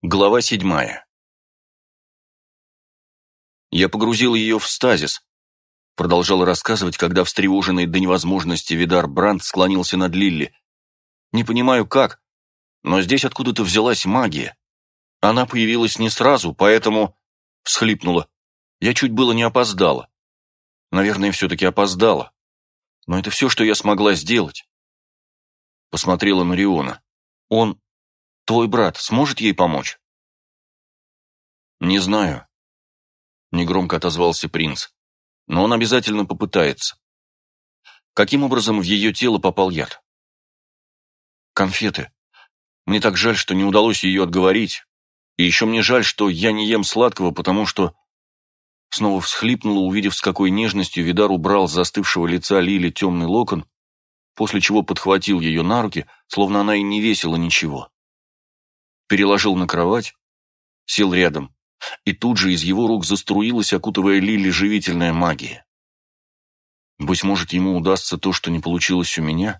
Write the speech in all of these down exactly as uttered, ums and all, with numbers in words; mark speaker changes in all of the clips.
Speaker 1: Глава седьмая. Я погрузил ее в стазис, продолжал рассказывать, когда встревоженный до невозможности Видар Брандт склонился над Лилли. Не понимаю как, но здесь откуда-то взялась магия. Она появилась не сразу, поэтому... Всхлипнула. Я чуть было не опоздала. Наверное, все-таки опоздала. Но это все, что я смогла сделать. Посмотрела на Риона. Он... Твой брат сможет ей помочь? Не знаю. Негромко отозвался принц. Но он обязательно попытается. Каким образом в ее тело попал яд? Конфеты. Мне так жаль, что не удалось ее отговорить. И еще мне жаль, что я не ем сладкого, потому что... Снова всхлипнула, увидев, с какой нежностью Видар убрал с застывшего лица Лили темный локон, после чего подхватил ее на руки, словно она и не весила ничего. Переложил на кровать, сел рядом, и тут же из его рук заструилась, окутывая Лили, живительная магия. Быть может, ему удастся то, что не получилось у меня?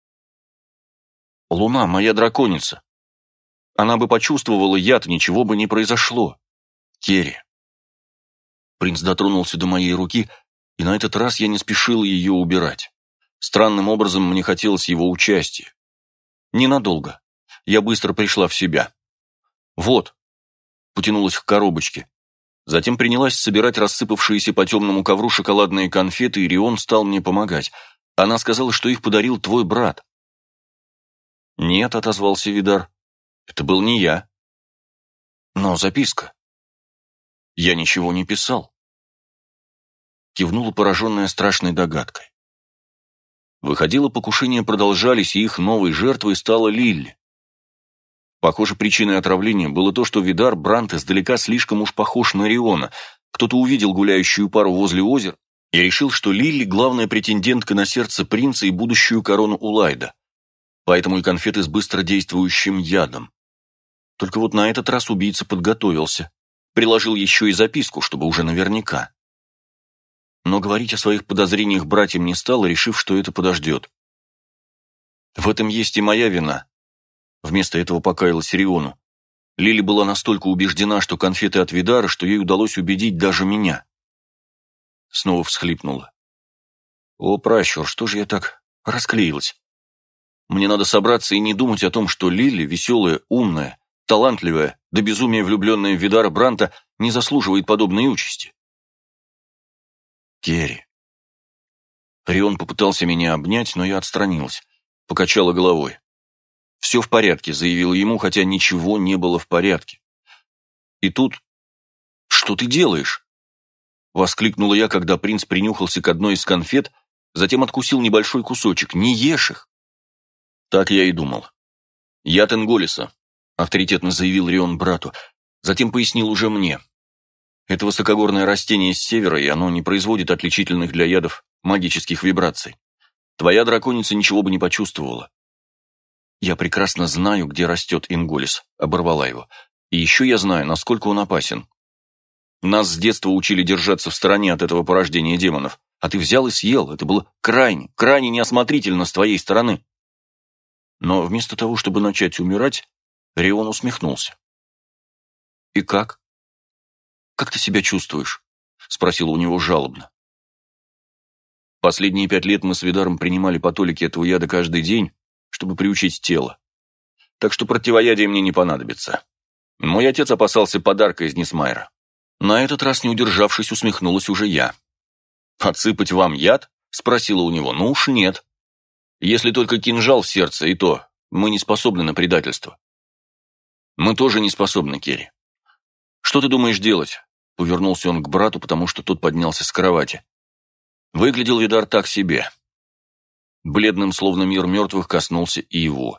Speaker 1: Луна, моя драконица. Она бы почувствовала яд, ничего бы не произошло. Керри. Принц дотронулся до моей руки, и на этот раз я не спешил ее убирать. Странным образом мне хотелось его участия. Ненадолго. Я быстро пришла в себя. Вот. Потянулась к коробочке. Затем принялась собирать рассыпавшиеся по темному ковру шоколадные конфеты, и Рион стал мне помогать. Она сказала, что их подарил твой брат. «Нет», — отозвался Видар, — «это был не я». «Но записка». «Я ничего не писал». Кивнула, пораженная страшной догадкой. Выходило, покушения продолжались, и их новой жертвой стала Лилли. Похоже, причиной отравления было то, что Видар Брандт издалека слишком уж похож на Риона. Кто-то увидел гуляющую пару возле озера и решил, что Лилли – главная претендентка на сердце принца и будущую корону Улайда. Поэтому и конфеты с быстродействующим ядом. Только вот на этот раз убийца подготовился. Приложил еще и записку, чтобы уже наверняка. Но говорить о своих подозрениях братьям не стал, решив, что это подождет. В этом есть и моя вина. Вместо этого покаялась Риону. Лили была настолько убеждена, что конфеты от Видара, что ей удалось убедить даже меня. Снова всхлипнула. О, пращур, что же я так расклеилась? Мне надо собраться и не думать о том, что Лили, веселая, умная, талантливая, до безумия влюбленная в Видара Брандта, не заслуживает подобной участи. Керри. Рион попытался меня обнять, но я отстранилась, покачала головой. «Все в порядке», — заявила ему, хотя ничего не было в порядке. И тут... «Что ты делаешь?» — воскликнула я, когда принц принюхался к одной из конфет, затем откусил небольшой кусочек. «Не ешь их!» Так я и думал. «Яд Энголиса», — авторитетно заявил Рион брату, затем пояснил уже мне. «Это высокогорное растение с севера, и оно не производит отличительных для ядов магических вибраций. Твоя драконица ничего бы не почувствовала». «Я прекрасно знаю, где растет Энголис», — оборвала его. «И еще я знаю, насколько он опасен. Нас с детства учили держаться в стороне от этого порождения демонов, а ты взял и съел. Это было крайне, крайне неосмотрительно с твоей стороны». Но вместо того, чтобы начать умирать, Рион усмехнулся. «И как? Как ты себя чувствуешь?» — спросила у него жалобно. Последние пять лет мы с Видаром принимали по толике этого яда каждый день, чтобы приучить тело. Так что противоядие мне не понадобится. Мой отец опасался подарка из Нисмайра. На этот раз, не удержавшись, усмехнулась уже я. «Отсыпать вам яд?» — спросила у него. «Ну уж нет. Если только кинжал в сердце, и то мы не способны на предательство». «Мы тоже не способны, Керри. Что ты думаешь делать?» — повернулся он к брату, потому что тот поднялся с кровати. Выглядел Видар так себе. Бледным, словно мир мертвых, коснулся и его.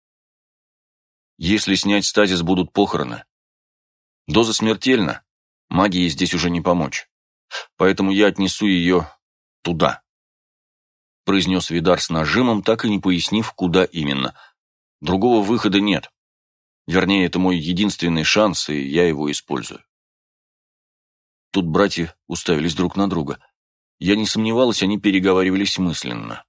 Speaker 1: «Если снять стазис, будут похороны. Доза смертельна, магии здесь уже не помочь. Поэтому я отнесу ее туда», — произнес Видар с нажимом, так и не пояснив, куда именно. «Другого выхода нет. Вернее, это мой единственный шанс, и я его использую». Тут братья уставились друг на друга. Я не сомневалась, они переговаривались мысленно.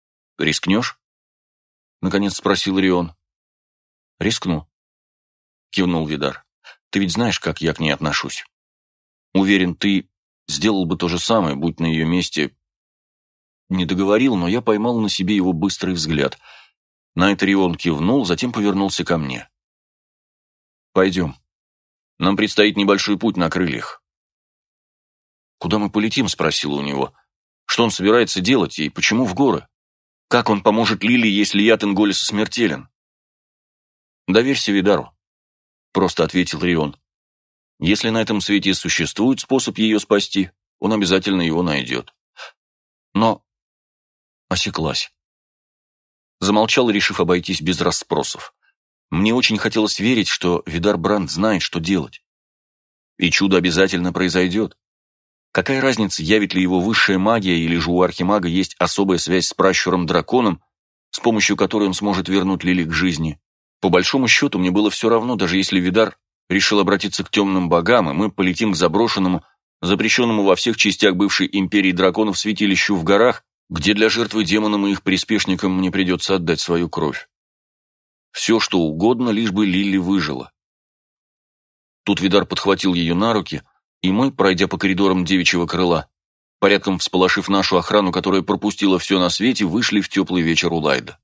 Speaker 1: «Рискнешь?» — наконец спросил Рион. «Рискну». кивнул Видар. «Ты ведь знаешь, как я к ней отношусь. Уверен, ты сделал бы то же самое, будь на ее месте...» Не договорил, но я поймал на себе его быстрый взгляд. На это Рион кивнул, затем повернулся ко мне. «Пойдем. Нам предстоит небольшой путь на крыльях». «Куда мы полетим?» — спросила у него. «Что он собирается делать и почему в горы? Как он поможет Лили, если яд Инголиса смертелен?» «Доверься Видару», — просто ответил Рион. «Если на этом свете существует способ ее спасти, он обязательно его найдет». Но осеклась. Замолчал, решив обойтись без расспросов. Мне очень хотелось верить, что Видар Бранд знает, что делать. И чудо обязательно произойдет. Какая разница, явит ли его высшая магия, или же у архимага есть особая связь с пращуром-драконом, с помощью которой он сможет вернуть Лили к жизни. По большому счету, мне было все равно, даже если Видар решил обратиться к темным богам, и мы полетим к заброшенному, запрещенному во всех частях бывшей империи драконов святилищу в горах, где для жертвы демонам и их приспешникам мне придется отдать свою кровь. Все, что угодно, лишь бы Лили выжила. Тут Видар подхватил ее на руки, и мы, пройдя по коридорам девичьего крыла, порядком всполошив нашу охрану, которая пропустила все на свете, вышли в теплый вечер у Лайда.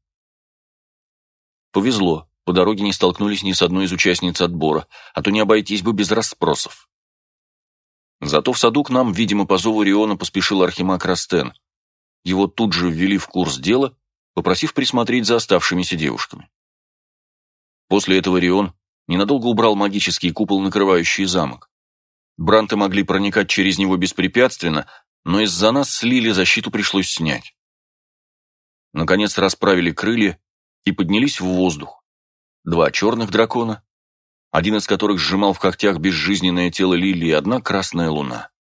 Speaker 1: Повезло, по дороге не столкнулись ни с одной из участниц отбора, а то не обойтись бы без расспросов. Зато в саду к нам, видимо, по зову Риона поспешил архимаг Растен. Его тут же ввели в курс дела, попросив присмотреть за оставшимися девушками. После этого Рион ненадолго убрал магический купол, накрывающий замок. Бранты могли проникать через него беспрепятственно, но из-за нас с Лили защиту пришлось снять. Наконец расправили крылья и поднялись в воздух. Два черных дракона, один из которых сжимал в когтях безжизненное тело Лили, и одна красная луна.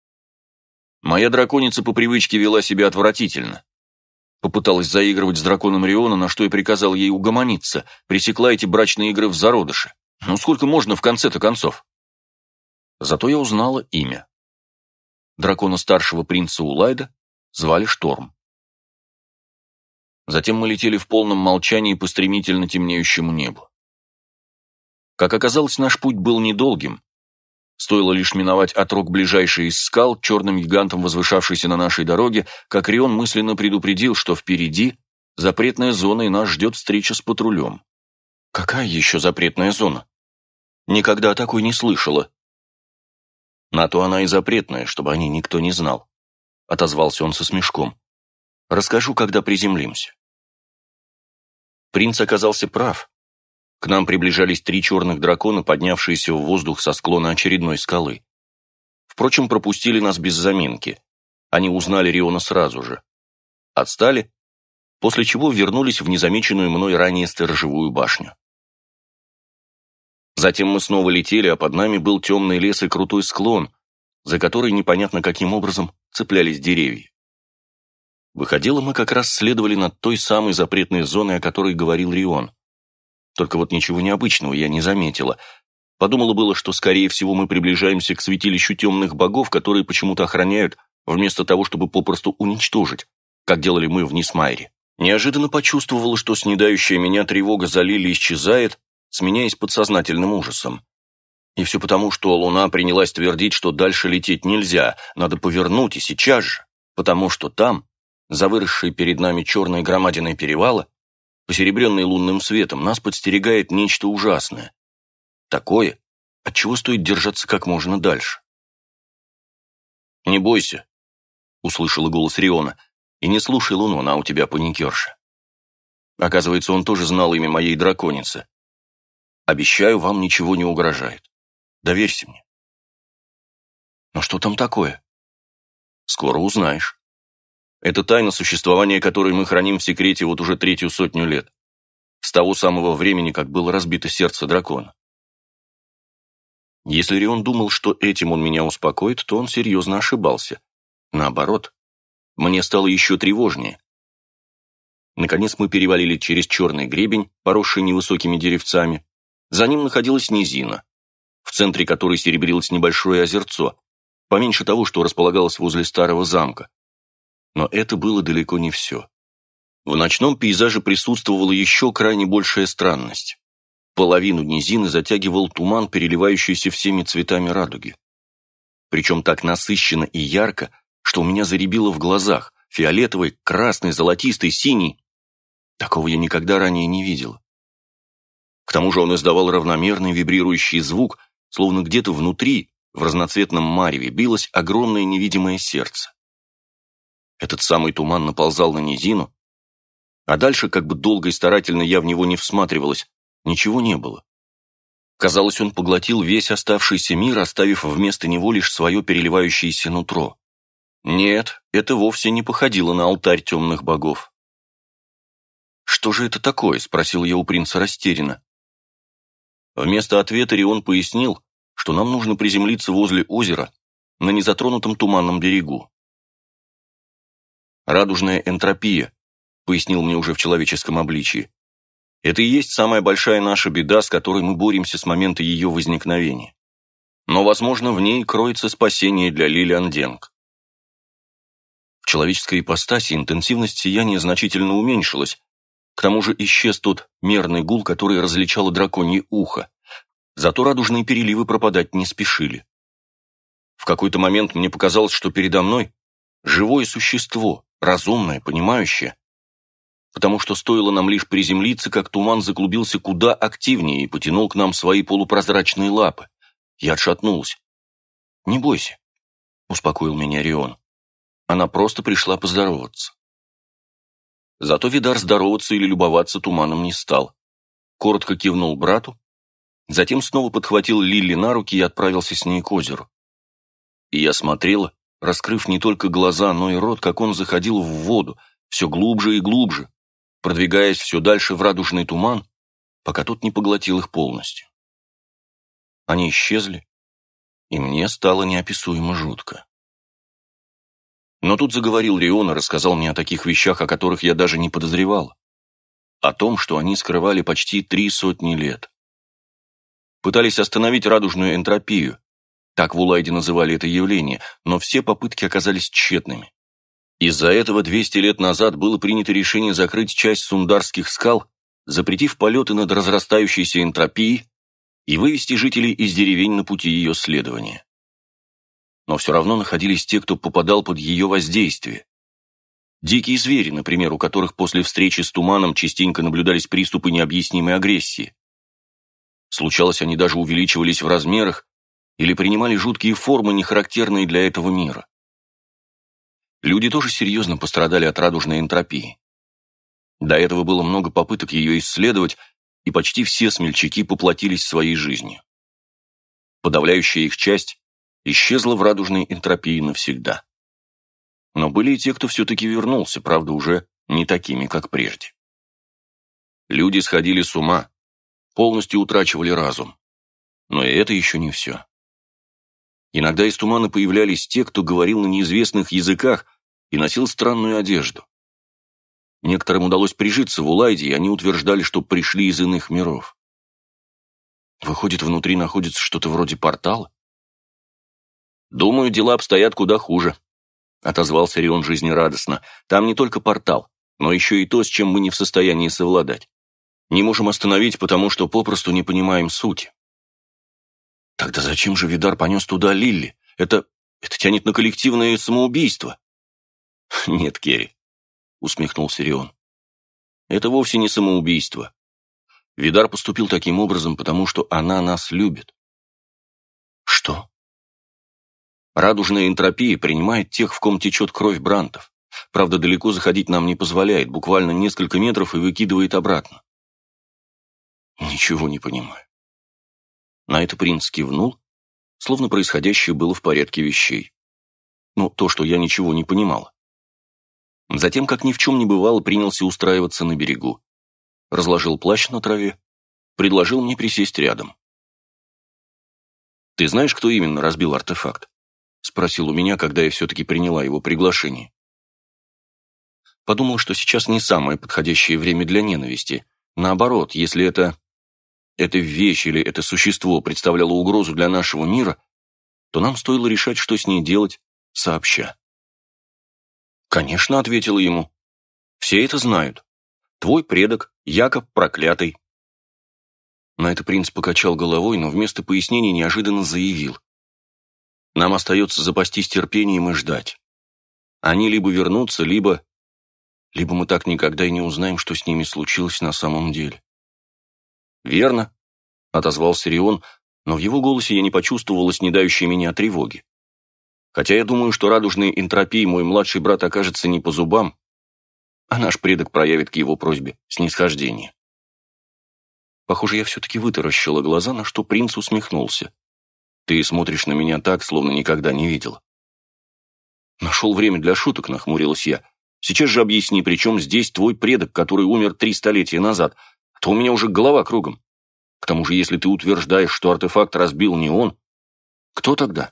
Speaker 1: Моя драконица по привычке вела себя отвратительно. Попыталась заигрывать с драконом Риона, на что я приказал ей угомониться, пресекла эти брачные игры в зародыше. Ну сколько можно в конце-то концов? Зато я узнала имя. Дракона старшего принца Улайда звали Шторм. Затем мы летели в полном молчании по стремительно темнеющему небу. Как оказалось, наш путь был недолгим. Стоило лишь миновать отрог ближайшей из скал, черным гигантом возвышавшийся на нашей дороге, как Рион мысленно предупредил, что впереди запретная зона, и нас ждет встреча с патрулем. Какая еще запретная зона? Никогда о такой не слышала. На то она и запретная, чтобы о ней никто не знал, отозвался он со смешком. Расскажу, когда приземлимся. Принц оказался прав. К нам приближались три черных дракона, поднявшиеся в воздух со склона очередной скалы. Впрочем, пропустили нас без заминки. Они узнали Риона сразу же. Отстали, после чего вернулись в незамеченную мной ранее сторожевую башню. Затем мы снова летели, а под нами был темный лес и крутой склон, за который непонятно каким образом цеплялись деревья. Выходило, мы как раз следовали над той самой запретной зоной, о которой говорил Рион. Только вот ничего необычного я не заметила. Подумала было, что, скорее всего, мы приближаемся к святилищу темных богов, которые почему-то охраняют, вместо того, чтобы попросту уничтожить, как делали мы в Нисмайре. Неожиданно почувствовала, что снедающая меня тревога за Лили исчезает, сменяясь подсознательным ужасом. И все потому, что луна принялась твердить, что дальше лететь нельзя, надо повернуть и сейчас же, потому что там, за выросшей перед нами черной громадиной перевала, посеребренной лунным светом, нас подстерегает нечто ужасное. Такое, от чего стоит держаться как можно дальше. «Не бойся», — услышала голос Риона, — «и не слушай луну, она у тебя паникерша». Оказывается, он тоже знал имя моей драконицы. «Обещаю, вам ничего не угрожает. Доверься мне». «Но что там такое?» «Скоро узнаешь. Это тайна, существования которой мы храним в секрете вот уже третью сотню лет, с того самого времени, как было разбито сердце дракона». Если Рион думал, что этим он меня успокоит, то он серьезно ошибался. Наоборот, мне стало еще тревожнее. Наконец мы перевалили через черный гребень, поросший невысокими деревцами. За ним находилась низина, в центре которой серебрилось небольшое озерцо, поменьше того, что располагалось возле старого замка. Но это было далеко не все. В ночном пейзаже присутствовала еще крайне большая странность. Половину низины затягивал туман, переливающийся всеми цветами радуги. Причем так насыщенно и ярко, что у меня зарябило в глазах: фиолетовый, красный, золотистый, синий. Такого я никогда ранее не видел. К тому же он издавал равномерный вибрирующий звук, словно где-то внутри, в разноцветном мареве, билось огромное невидимое сердце. Этот самый туман наползал на низину, а дальше, как бы долго и старательно я в него не всматривалась, ничего не было. Казалось, он поглотил весь оставшийся мир, оставив вместо него лишь свое переливающееся нутро. Нет, это вовсе не походило на алтарь темных богов. «Что же это такое?» — спросил я у принца растерянно. Вместо ответа Рион пояснил, что нам нужно приземлиться возле озера на незатронутом туманном берегу. «Радужная энтропия», — пояснил мне уже в человеческом обличии. «Это и есть самая большая наша беда, с которой мы боремся с момента ее возникновения. Но, возможно, в ней кроется спасение для Лилиан Денг». В человеческой ипостаси интенсивность сияния значительно уменьшилась, к тому же исчез тот мерный гул, который различало драконье ухо. Зато радужные переливы пропадать не спешили. В какой-то момент мне показалось, что передо мной живое существо, разумное, понимающее, потому что стоило нам лишь приземлиться, как туман заклубился куда активнее и потянул к нам свои полупрозрачные лапы. Я отшатнулась. «Не бойся», — успокоил меня Рион. «Она просто пришла поздороваться». Зато Видар здороваться или любоваться туманом не стал. Коротко кивнул брату, затем снова подхватил Лилли на руки и отправился с ней к озеру. И я смотрела, раскрыв не только глаза, но и рот, как он заходил в воду, все глубже и глубже, продвигаясь все дальше в радужный туман, пока тот не поглотил их полностью. Они исчезли, и мне стало неописуемо жутко. Но тут заговорил Рион и рассказал мне о таких вещах, о которых я даже не подозревал. О том, что они скрывали почти три сотни лет. Пытались остановить радужную энтропию, так в Улайде называли это явление, но все попытки оказались тщетными. Из-за этого двести лет назад было принято решение закрыть часть Сундарских скал, запретив полеты над разрастающейся энтропией и вывести жителей из деревень на пути ее следования. Но все равно находились те, кто попадал под ее воздействие. Дикие звери, например, у которых после встречи с туманом частенько наблюдались приступы необъяснимой агрессии. Случалось, они даже увеличивались в размерах или принимали жуткие формы, не характерные для этого мира. Люди тоже серьезно пострадали от радужной энтропии. До этого было много попыток ее исследовать, и почти все смельчаки поплатились своей жизнью. Подавляющая их часть исчезла в радужной энтропии навсегда. Но были и те, кто все-таки вернулся, правда, уже не такими, как прежде. Люди сходили с ума, полностью утрачивали разум. Но и это еще не все. Иногда из тумана появлялись те, кто говорил на неизвестных языках и носил странную одежду. Некоторым удалось прижиться в Улайде, и они утверждали, что пришли из иных миров. Выходит, внутри находится что-то вроде портала? «Думаю, дела обстоят куда хуже», — отозвался Рион жизнерадостно. «Там не только портал, но еще и то, с чем мы не в состоянии совладать. Не можем остановить, потому что попросту не понимаем сути». «Тогда зачем же Видар понес туда Лилли? Это... это тянет на коллективное самоубийство». «Нет, Керри», — усмехнулся Рион. «Это вовсе не самоубийство. Видар поступил таким образом, потому что она нас любит». «Что?» «Радужная энтропия принимает тех, в ком течет кровь брантов. Правда, далеко заходить нам не позволяет, буквально несколько метров и выкидывает обратно». «Ничего не понимаю». На это принц кивнул, словно происходящее было в порядке вещей. Ну, то, что я ничего не понимала. Затем, как ни в чем не бывало, принялся устраиваться на берегу. Разложил плащ на траве, предложил мне присесть рядом. «Ты знаешь, кто именно разбил артефакт?» — спросил у меня, когда я все-таки приняла его приглашение. Подумал, что сейчас не самое подходящее время для ненависти. Наоборот, если это... эта вещь или это существо представляло угрозу для нашего мира, то нам стоило решать, что с ней делать сообща. «Конечно», — ответила ему. «Все это знают. Твой предок, Якоб Проклятый». На это принц покачал головой, но вместо пояснений неожиданно заявил. Нам остается запастись терпением и ждать. Они либо вернутся, либо... Либо мы так никогда и не узнаем, что с ними случилось на самом деле. «Верно», — отозвался Рион, но в его голосе я не почувствовала снедающей меня тревоги. Хотя я думаю, что радужной энтропии мой младший брат окажется не по зубам, а наш предок проявит к его просьбе снисхождение. Похоже, я все-таки вытаращила глаза, на что принц усмехнулся. «Ты смотришь на меня так, словно никогда не видела». «Нашел время для шуток», — нахмурилась я. «Сейчас же объясни, при чем здесь твой предок, который умер три столетия назад, а то у меня уже голова кругом. К тому же, если ты утверждаешь, что артефакт разбил не он, кто тогда?»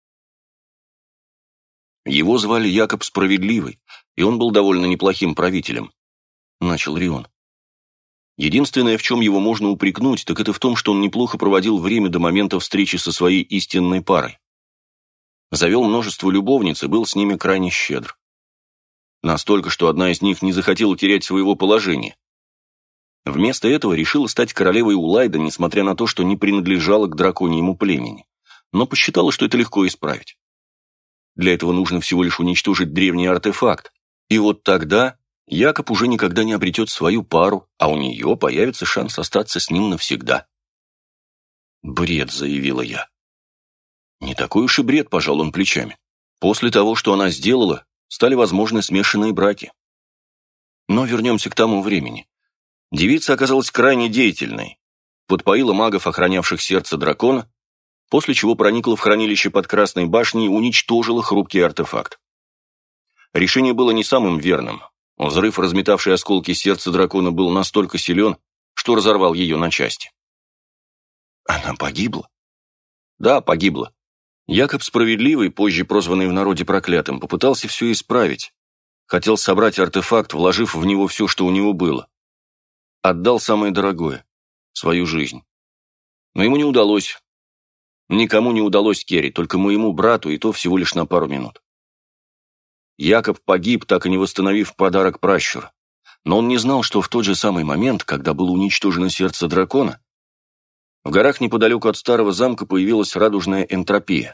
Speaker 1: «Его звали Якоб Справедливый, и он был довольно неплохим правителем», — начал Рион. «Единственное, в чем его можно упрекнуть, так это в том, что он неплохо проводил время до момента встречи со своей истинной парой. Завел множество любовниц и был с ними крайне щедр. Настолько, что одна из них не захотела терять своего положения. Вместо этого решила стать королевой Улайда, несмотря на то, что не принадлежала к драконьему племени, но посчитала, что это легко исправить. Для этого нужно всего лишь уничтожить древний артефакт, и вот тогда Якоб уже никогда не обретет свою пару, а у нее появится шанс остаться с ним навсегда». «Бред», — заявила я. «Не такой уж и бред», — пожал он плечами. «После того, что она сделала, стали возможны смешанные браки. Но вернемся к тому времени. Девица оказалась крайне деятельной, подпоила магов, охранявших сердце дракона, после чего проникла в хранилище под Красной башней и уничтожила хрупкий артефакт. Решение было не самым верным. Взрыв, разметавший осколки сердца дракона, был настолько силен, что разорвал ее на части». «Она погибла?» «Да, погибла. Якоб Справедливый, позже прозванный в народе проклятым, попытался все исправить. Хотел собрать артефакт, вложив в него все, что у него было. Отдал самое дорогое – свою жизнь. Но ему не удалось. Никому не удалось, Керри, только моему брату, и то всего лишь на пару минут. Якоб погиб, так и не восстановив подарок пращура. Но он не знал, что в тот же самый момент, когда было уничтожено сердце дракона, в горах неподалеку от старого замка появилась радужная энтропия.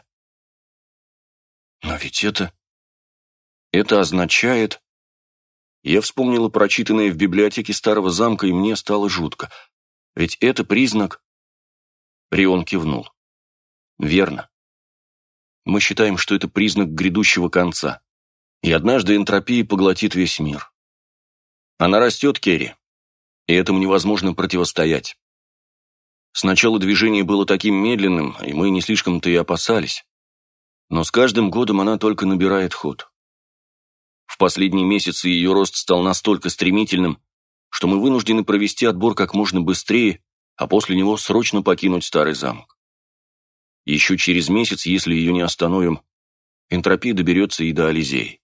Speaker 1: Но ведь это... Это означает... Я вспомнила прочитанное в библиотеке старого замка, и мне стало жутко. Ведь это признак... Рион кивнул. Верно. Мы считаем, что это признак грядущего конца. И однажды энтропия поглотит весь мир. Она растет, Керри, и этому невозможно противостоять. Сначала движение было таким медленным, и мы не слишком-то и опасались. Но с каждым годом она только набирает ход. В последние месяцы ее рост стал настолько стремительным, что мы вынуждены провести отбор как можно быстрее, а после него срочно покинуть старый замок. Еще через месяц, если ее не остановим, энтропия доберется и до Ализеи.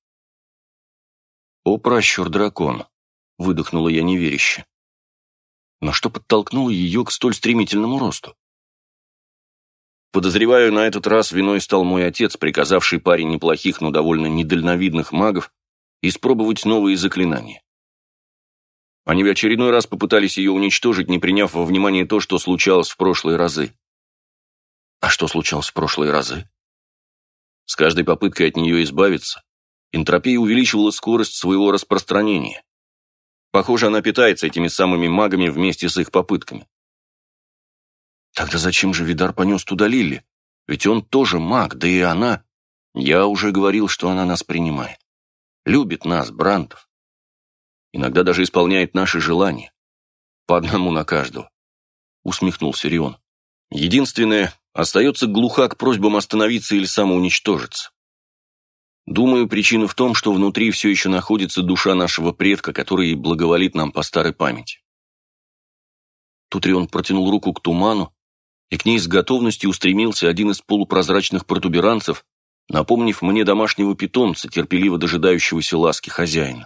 Speaker 1: «О, пращур-дракон!» — выдохнула я неверяще. Но что подтолкнуло ее к столь стремительному росту? Подозреваю, на этот раз виной стал мой отец, приказавший паре неплохих, но довольно недальновидных магов испробовать новые заклинания. Они в очередной раз попытались ее уничтожить, не приняв во внимание то, что случалось в прошлые разы. А что случалось в прошлые разы? С каждой попыткой от нее избавиться, энтропия увеличивала скорость своего распространения. Похоже, она питается этими самыми магами вместе с их попытками. Тогда зачем же Видар понес туда Лилли? Ведь он тоже маг, да и она... Я уже говорил, что она нас принимает. Любит нас, Брантов. Иногда даже исполняет наши желания. По одному на каждого. Усмехнулся Рион. Единственное, остается глуха к просьбам остановиться или самоуничтожиться. Думаю, причина в том, что внутри все еще находится душа нашего предка, который благоволит нам по старой памяти. Тут Рион протянул руку к туману, и к ней с готовностью устремился один из полупрозрачных протуберанцев, напомнив мне домашнего питомца, терпеливо дожидающегося ласки хозяина.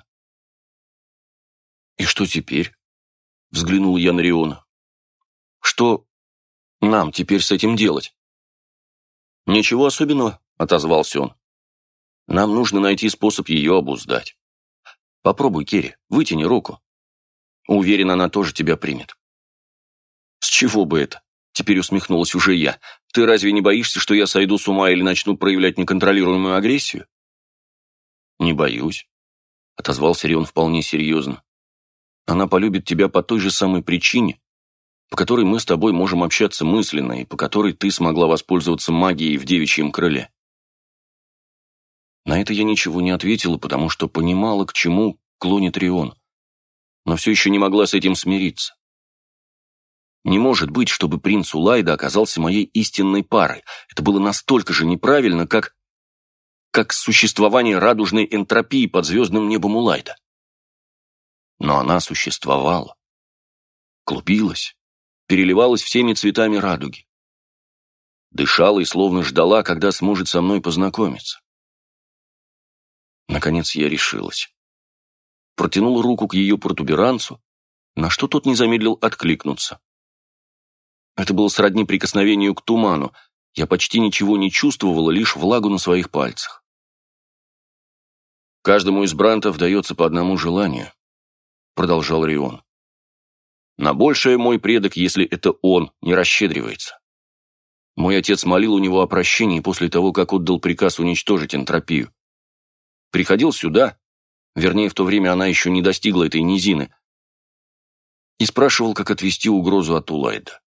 Speaker 1: «И что теперь?» — взглянул я на Риона. «Что нам теперь с этим делать?» «Ничего особенного», — отозвался он. «Нам нужно найти способ ее обуздать. Попробуй, Керри, вытяни руку. Уверен, она тоже тебя примет». «С чего бы это? Теперь усмехнулась уже я. Ты разве не боишься, что я сойду с ума или начну проявлять неконтролируемую агрессию? Не боюсь, отозвался Рион вполне серьезно. Она полюбит тебя по той же самой причине, по которой мы с тобой можем общаться мысленно и по которой ты смогла воспользоваться магией в девичьем крыле. На это я ничего не ответила, потому что понимала, к чему клонит Рион, но все еще не могла с этим смириться. Не может быть, чтобы принц Улайда оказался моей истинной парой. Это было настолько же неправильно, как... как существование радужной энтропии под звездным небом Улайда. Но она существовала, клубилась, переливалась всеми цветами радуги. Дышала и словно ждала, когда сможет со мной познакомиться. Наконец я решилась. Протянула руку к ее протуберанцу, на что тот не замедлил откликнуться. Это было сродни прикосновению к туману. Я почти ничего не чувствовала, лишь влагу на своих пальцах. «Каждому из брантов дается по одному желанию», — продолжал Рион. «На большее мой предок, если это он, не расщедривается. Мой отец молил у него о прощении после того, как отдал приказ уничтожить энтропию. Приходил сюда, вернее, в то время она еще не достигла этой низины, и спрашивал, как отвести угрозу от Улайда.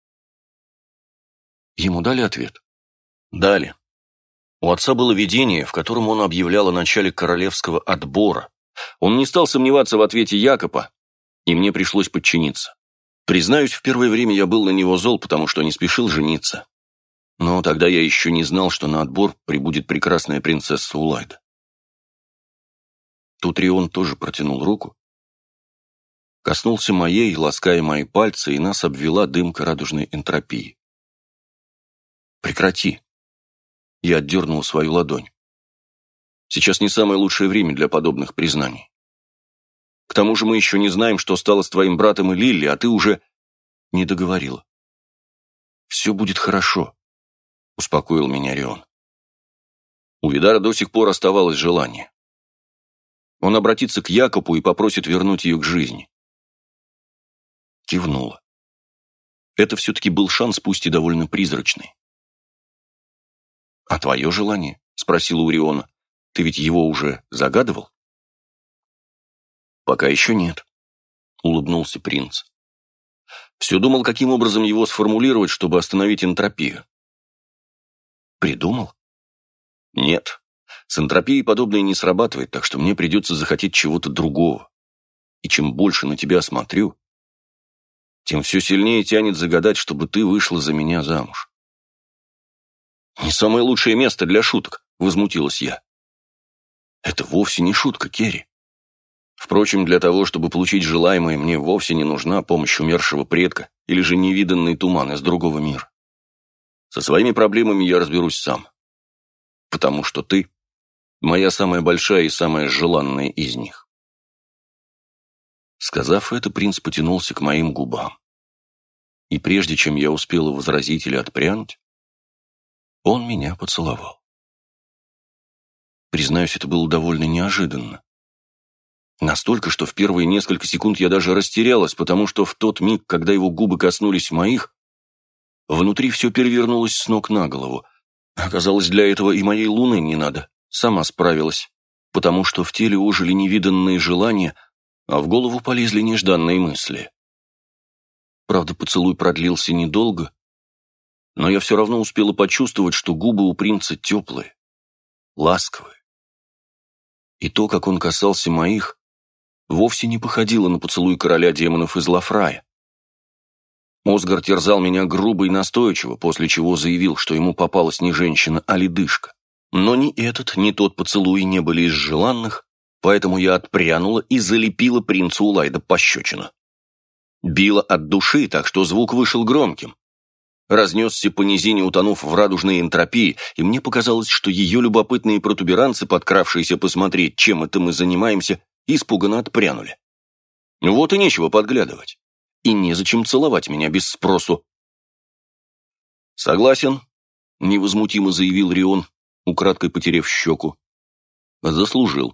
Speaker 1: Ему дали ответ? Дали. У отца было видение, в котором он объявлял о начале королевского отбора. Он не стал сомневаться в ответе Якоба, и мне пришлось подчиниться. Признаюсь, в первое время я был на него зол, потому что не спешил жениться. Но тогда я еще не знал, что на отбор прибудет прекрасная принцесса Улайда. Тут Рион тоже протянул руку, коснулся моей, лаская мои пальцы, и нас обвела дымка радужной энтропии. «Прекрати!» Я отдернул свою ладонь. «Сейчас не самое лучшее время для подобных признаний. К тому же мы еще не знаем, что стало с твоим братом и Лилли, а ты уже не договорила. Все будет хорошо», — успокоил меня Рион. У Видара до сих пор оставалось желание. Он обратится к Якобу и попросит вернуть ее к жизни. Кивнула. Это все-таки был шанс, пусть и довольно призрачный. «А твое желание?» — спросила у Риона. «Ты ведь его уже загадывал?» «Пока еще нет», — улыбнулся принц. «Все думал, каким образом его сформулировать, чтобы остановить энтропию». «Придумал?» «Нет. С энтропией подобное не срабатывает, так что мне придется захотеть чего-то другого. И чем больше на тебя смотрю, тем все сильнее тянет загадать, чтобы ты вышла за меня замуж». «Не самое лучшее место для шуток», — возмутилась я. «Это вовсе не шутка, Керри. Впрочем, для того, чтобы получить желаемое, мне вовсе не нужна помощь умершего предка или же невиданный туман из другого мира. Со своими проблемами я разберусь сам. Потому что ты — моя самая большая и самая желанная из них». Сказав это, принц потянулся к моим губам. И прежде чем я успела возразить или отпрянуть, он меня поцеловал. Признаюсь, это было довольно неожиданно. Настолько, что в первые несколько секунд я даже растерялась, потому что в тот миг, когда его губы коснулись моих, внутри все перевернулось с ног на голову. Оказалось, для этого и моей луны не надо. Сама справилась, потому что в теле ожили невиданные желания, а в голову полезли нежданные мысли. Правда, поцелуй продлился недолго, но я все равно успела почувствовать, что губы у принца теплые, ласковые. И то, как он касался моих, вовсе не походило на поцелуй короля демонов из Лафрая. Осгар терзал меня грубо и настойчиво, после чего заявил, что ему попалась не женщина, а ледышка. Но ни этот, ни тот поцелуй не были из желанных, поэтому я отпрянула и залепила принцу Улайда пощечину. Била от души, так что звук вышел громким. Разнесся по низине, утонув в радужной энтропии, и мне показалось, что ее любопытные протуберанцы, подкравшиеся посмотреть, чем это мы занимаемся, испуганно отпрянули. Вот и нечего подглядывать. И незачем целовать меня без спросу. «Согласен», — невозмутимо заявил Рион, украдкой потерев щеку. «Заслужил.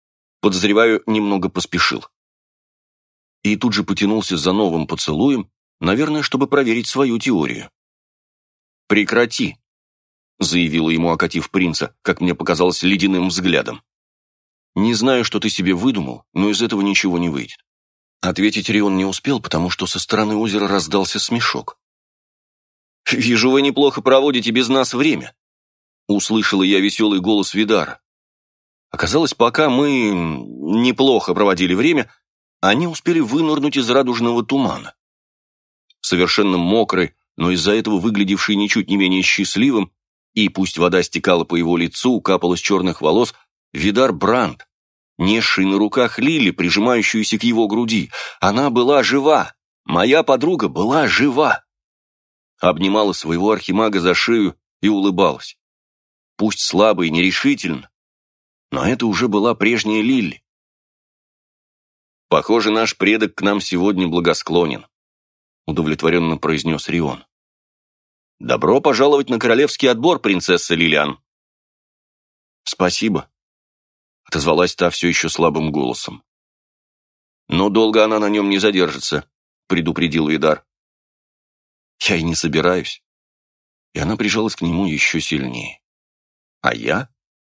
Speaker 1: Подозреваю, немного поспешил». И тут же потянулся за новым поцелуем, Наверное, чтобы проверить свою теорию. «Прекрати», — заявила ему, окатив принца, как мне показалось, ледяным взглядом. «Не знаю, что ты себе выдумал, но из этого ничего не выйдет». Ответить Рион не успел, потому что со стороны озера раздался смешок. «Вижу, вы неплохо проводите без нас время», — услышала я веселый голос Видара. Оказалось, пока мы неплохо проводили время, они успели вынырнуть из радужного тумана. Совершенно мокрый, но из-за этого выглядевший ничуть не менее счастливым, и пусть вода стекала по его лицу, капала с черных волос, Видар Бранд, несший на руках Лили, прижимающуюся к его груди. Она была жива, моя подруга была жива. Обнимала своего архимага за шею и улыбалась. Пусть слабо и нерешительно, но это уже была прежняя Лили. «Похоже, наш предок к нам сегодня благосклонен», — удовлетворенно произнес Рион. «Добро пожаловать на королевский отбор, принцесса Лилиан». «Спасибо», — отозвалась та все еще слабым голосом. «Но долго она на нем не задержится», — предупредил Видар. «Я и не собираюсь». И она прижалась к нему еще сильнее. А я?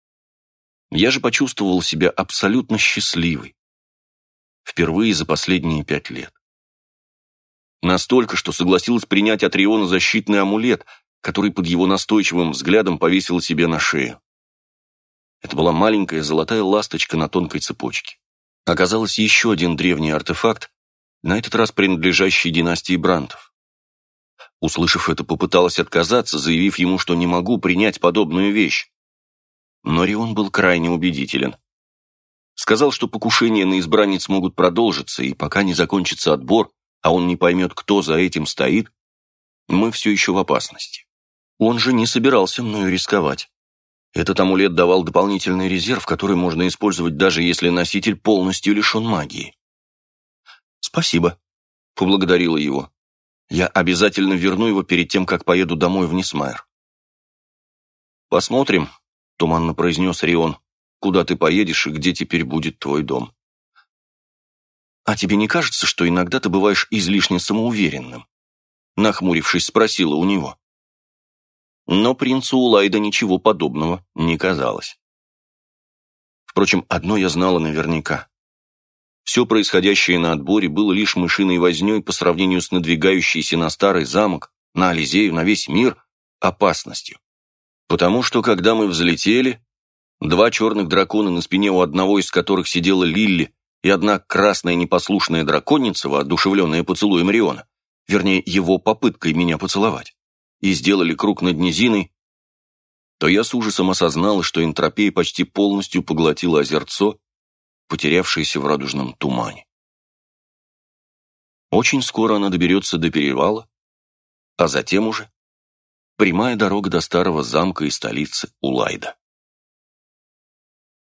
Speaker 1: Я же почувствовал себя абсолютно счастливой. Впервые за последние пять лет. Настолько, что согласилась принять от Риона защитный амулет, который под его настойчивым взглядом повесил себе на шею. Это была маленькая золотая ласточка на тонкой цепочке. Оказалось, еще один древний артефакт, на этот раз принадлежащий династии Брантов. Услышав это, попыталась отказаться, заявив ему, что не могу принять подобную вещь. Но Рион был крайне убедителен. Сказал, что покушения на избранниц могут продолжиться, и пока не закончится отбор, а он не поймет, кто за этим стоит, мы все еще в опасности. Он же не собирался мною рисковать. Этот амулет давал дополнительный резерв, который можно использовать, даже если носитель полностью лишен магии. «Спасибо», — поблагодарила его. «Я обязательно верну его перед тем, как поеду домой в Нисмайр». «Посмотрим», — туманно произнес Рион, «куда ты поедешь и где теперь будет твой дом». «А тебе не кажется, что иногда ты бываешь излишне самоуверенным?» Нахмурившись, спросила у него. Но принцу Улайда ничего подобного не казалось. Впрочем, одно я знала наверняка. Все происходящее на отборе было лишь мышиной вознёй по сравнению с надвигающейся на старый замок, на Ализею, на весь мир опасностью. Потому что, когда мы взлетели, два черных дракона, на спине у одного из которых сидела Лилли, и одна красная непослушная драконица, воодушевленная поцелуем Риона, вернее, его попыткой меня поцеловать, и сделали круг над низиной, то я с ужасом осознала, что энтропия почти полностью поглотила озерцо, потерявшееся в радужном тумане. Очень скоро она доберется до перевала, а затем уже прямая дорога до старого замка и столицы Улайда.